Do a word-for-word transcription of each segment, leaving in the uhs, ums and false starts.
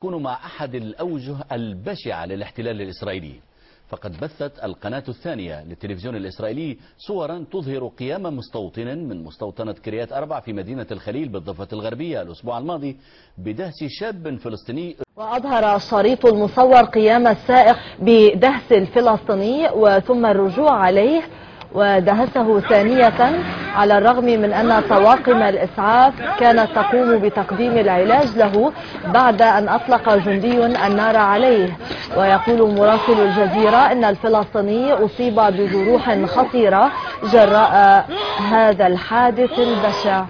نكون مع أحد الأوجه البشعة للاحتلال الإسرائيلي، فقد بثت القناة الثانية للتلفزيون الإسرائيلي صورا تظهر قيام مستوطن من مستوطنة كريات أربع في مدينة الخليل بالضفة الغربية الأسبوع الماضي بدهس شاب فلسطيني. وأظهر الشريط المصور قيام السائق بدهس الفلسطيني وثم الرجوع عليه ودهسه ثانية، على الرغم من أن طواقم الإسعاف كانت تقوم بتقديم العلاج له بعد أن أطلق جندي النار عليه. ويقول مراسل الجزيرة أن الفلسطيني أصيب بجروح خطيرة جراء هذا الحادث البشع.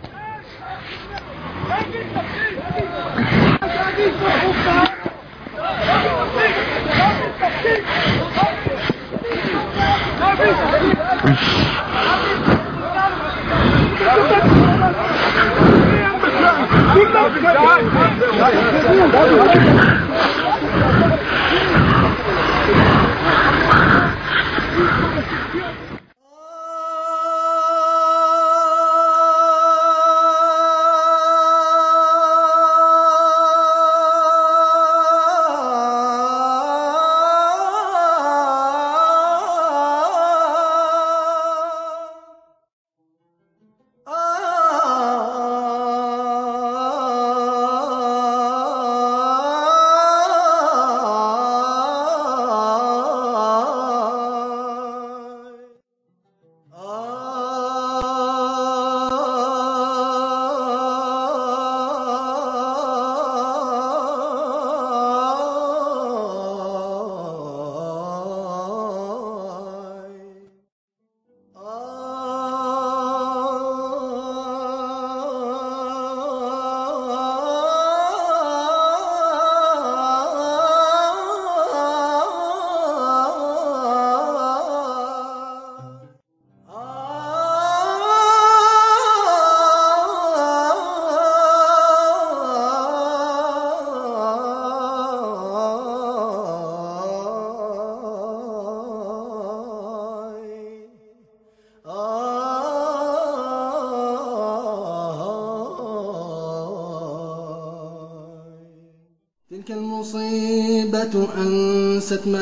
تلك المصيبة أنست ما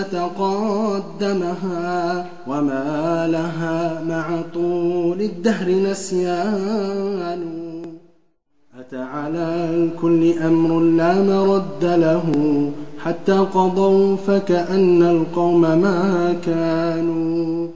تقدمها وما لها مع طول الدهر نسيان. أتى على الكل أمر لا مرد له حتى قضوا فكأن القوم ما كانوا.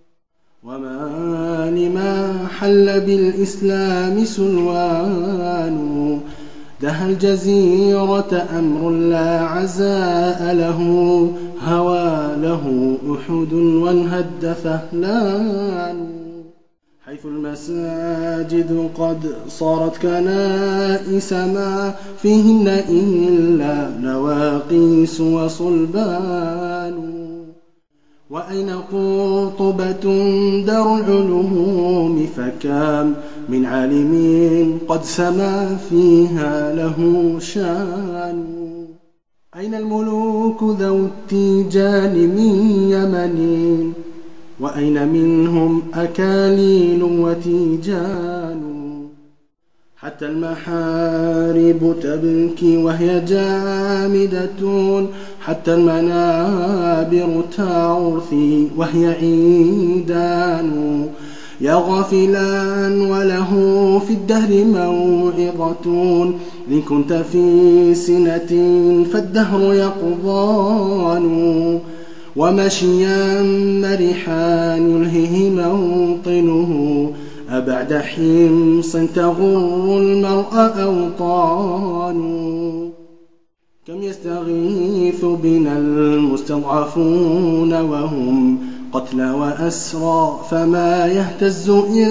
وما لما حل بالإسلام سلوان دها الجزيرة أمر لا عزاء له هوى له أحد وانهد ثهلان. حيث المساجد قد صارت كنائس ما فيهن إلا نواقيس وصلبان. وأين قرطبة دار العلوم فكام من عالم قد سما فيها له شان. أين الملوك ذو التيجان من يمن وأين منهم أكاليل وتيجان. حتى المحارب تبكي وهي جامدة حتى المنابر تعرثي وهي عيدان. يا غافلا وله في الدهر موعظة إن كنت في سنة فالدهر يقضان. ومشيا مرحا يلهه موطنه أبعد حمص تغر المرء أوطان. كم يستغيث بنا المستضعفون وهم قتلى وأسرى فما يهتز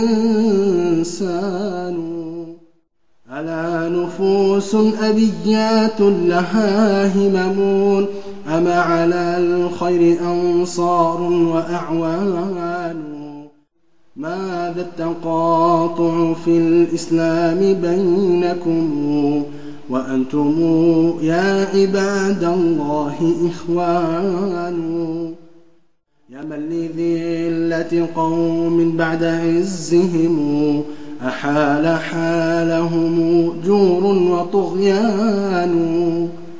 إنسان. ألا نفوس أبيات لها همم أما على الخير أنصار وأعوان. ماذا التقاطع في الإسلام بينكم وأنتم يا عباد الله إخوان. يا من لذلة قوم بعد عزهم أحال حالهم جور وطغيان.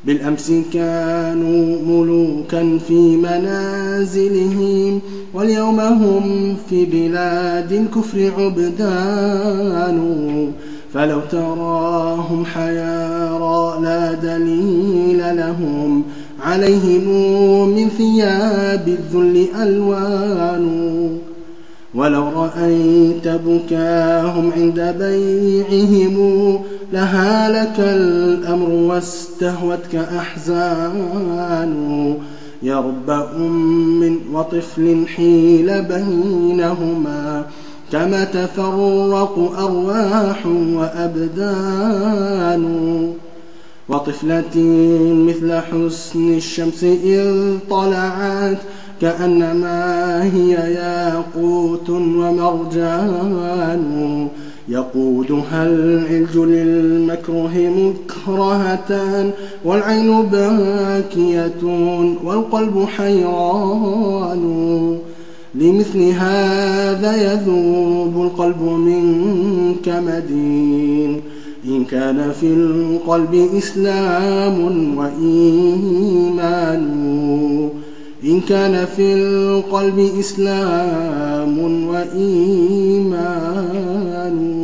بالأمس كانوا ملوكا في منازلهم، واليوم هم في بلاد الكفر عبدان. فلو تراهم حيارى لا دليل لهم عليهم من ثياب الذل ألوان. ولو رأيت بكاهم عند بيعهم لهالك الأمر واستهوتك أحزان. يا رب أم وطفل حيل بينهما كما تفرق أرواح وأبدان. وطفلة مثل حسن الشمس إذ طلعت كأنما هي ياقوت ومرجان. يقودها العلج للمكره مكرهة والعين باكية والقلب حيران. لمثل هذا يذوب القلب من كمد إن كان في القلب إسلام وإيمان. إن كان في القلب إسلام وإيمان.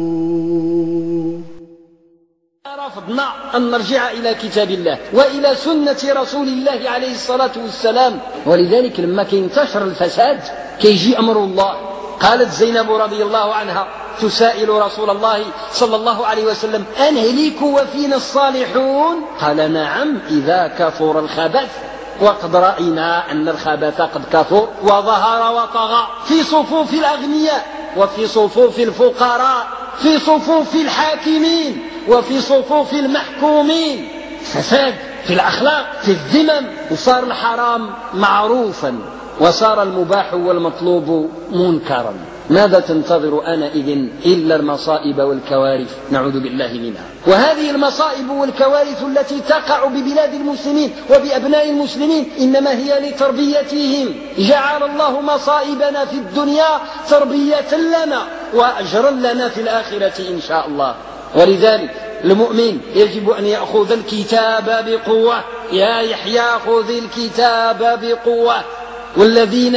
رفضنا أن نرجع إلى كتاب الله وإلى سنة رسول الله عليه الصلاة والسلام. ولذلك لما كينتشر الفساد كيجي أمر الله. قالت زينب رضي الله عنها تسائل رسول الله صلى الله عليه وسلم: أنهلك وفينا الصالحون؟ قال: نعم، إذا كثر الخبث. وقد رأينا أن الخبث قد كثر وظهر وطغى في صفوف الأغنياء وفي صفوف الفقراء، في صفوف الحاكمين وفي صفوف المحكومين. فساد في الأخلاق، في الذمم، وصار الحرام معروفا وصار المباح والمطلوب منكرا. ماذا تنتظر آنئذ إلا المصائب والكوارث؟ نعوذ بالله منها. وهذه المصائب والكوارث التي تقع ببلاد المسلمين وبأبناء المسلمين إنما هي لتربيتهم. جعل الله مصائبنا في الدنيا تربية لنا وأجرا لنا في الآخرة إن شاء الله. ولذلك المؤمن يجب أن يأخذ الكتاب بقوة. يا يحيى خذ الكتاب بقوة. والذين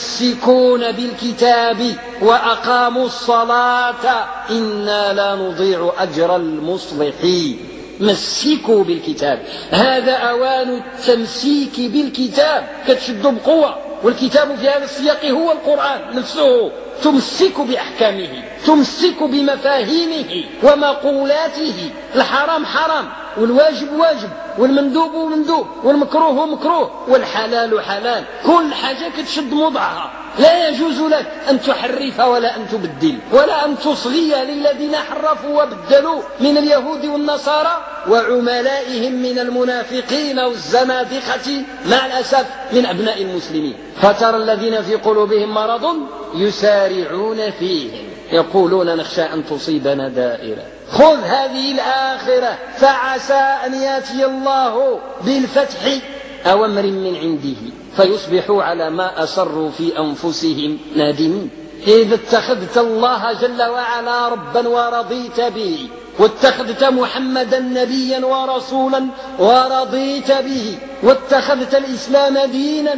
يمسكون بالكتاب وأقاموا الصلاة إنا لا نضيع أجر المصلحين. مسكوا بالكتاب، هذا أوان التمسيك بالكتاب. كتشدوا بقوة، والكتاب في هذا السياق هو القرآن نفسه. تمسك بأحكامه، تمسك بمفاهيمه ومقولاته. الحرام حرام، والواجب واجب، والمندوب مندوب، والمكروه مكروه، والحلال حلال. كل حاجة كتشد موضعها. لا يجوز لك أن تحرف ولا أن تبدل ولا أن تصغي للذين حرفوا وبدلوا من اليهود والنصارى وعملائهم من المنافقين والزنادقة مع الأسف من أبناء المسلمين. فترى الذين في قلوبهم مرض يسارعون فيهم يقولون نخشى أن تصيبنا دائرة. خذ هذه الآخرة فعسى أن يأتي الله بالفتح أو أمر من عنده فيصبحوا على ما أسروا في أنفسهم نادمين. إذا اتخذت الله جل وعلا ربا ورضيت به، واتخذت محمدا نبيا ورسولا ورضيت به، واتخذت الإسلام دينا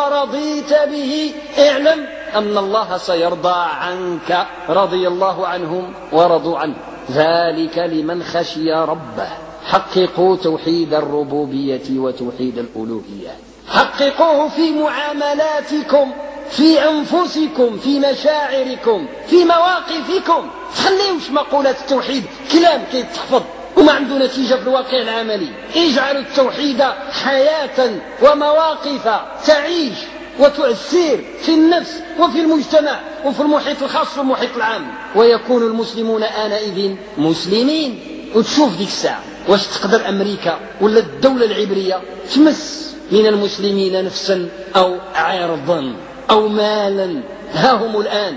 ورضيت به، اعلم أن الله سيرضى عنك. رضي الله عنهم ورضوا عنه، ذلك لمن خشي ربه. حققوا توحيد الربوبية وتوحيد الألوهية، حققوه في معاملاتكم، في أنفسكم، في مشاعركم، في مواقفكم. تخليوش مقولات التوحيد كلام كيتحفظ وما عنده نتيجة في الواقع العملي. اجعلوا التوحيد حياة ومواقف تعيش وتؤثر في النفس وفي المجتمع وفي المحيط الخاص والمحيط العام، ويكون المسلمون آنئذ مسلمين. وتشوف ديك الساعة واش تقدر أمريكا ولا الدولة العبرية تمس من المسلمين نفسا أو عرضا أو مالا. ها هم الآن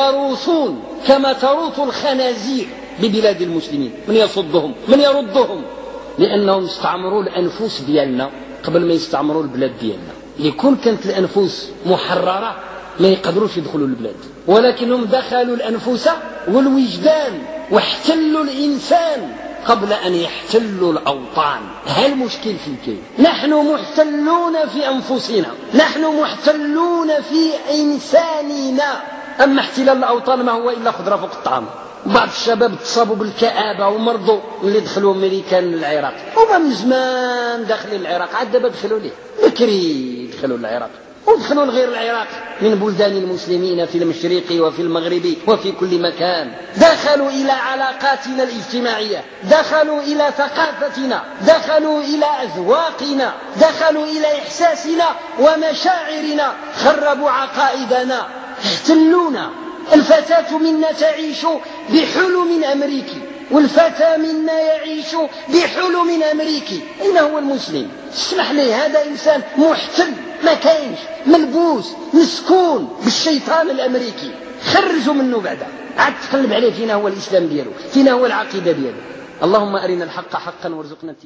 يروصون كما تروط الخنازير ببلاد المسلمين. من يصدهم؟ من يردهم؟ لأنهم استعمروا الأنفس ديالنا قبل ما يستعمروا البلاد ديالنا. يكون كانت الأنفس محررة ما يقدروش يدخلوا البلاد، ولكنهم دخلوا الأنفس والوجدان واحتلوا الإنسان قبل أن يحتلوا الأوطان. هل المشكل في كيف؟ نحن محتلون في أنفسنا، نحن محتلون في إنساننا. أما احتلال الأوطان ما هو إلا خضرة فوق الطعام. بعض الشباب تصابوا بالكآبة ومرضوا اللي دخلوا أمريكان للعراق، هما من زمان داخلين العراق، عاد دابا دخلوا ليه بكري، دخلوا للعراق ودخلوا لغير العراق من بلدان المسلمين في المشرق وفي المغرب وفي كل مكان. دخلوا إلى علاقاتنا الاجتماعية، دخلوا إلى ثقافتنا، دخلوا إلى أذواقنا، دخلوا إلى إحساسنا ومشاعرنا، خربوا عقائدنا، احتلونا. الفتاة منا تعيش بحلم أمريكي، والفتى منا يعيش بحلم أمريكي. أين هو المسلم؟ اسمح لي، هذا إنسان محتل، ما كاينش، ملبوس مسكون بالشيطان الأمريكي. خرجوا منه بعدا، عاد تقلب عليه فينا هو الإسلام ديالو، فينا هو العقيدة ديالو. اللهم أرنا الحق حقا وارزقنا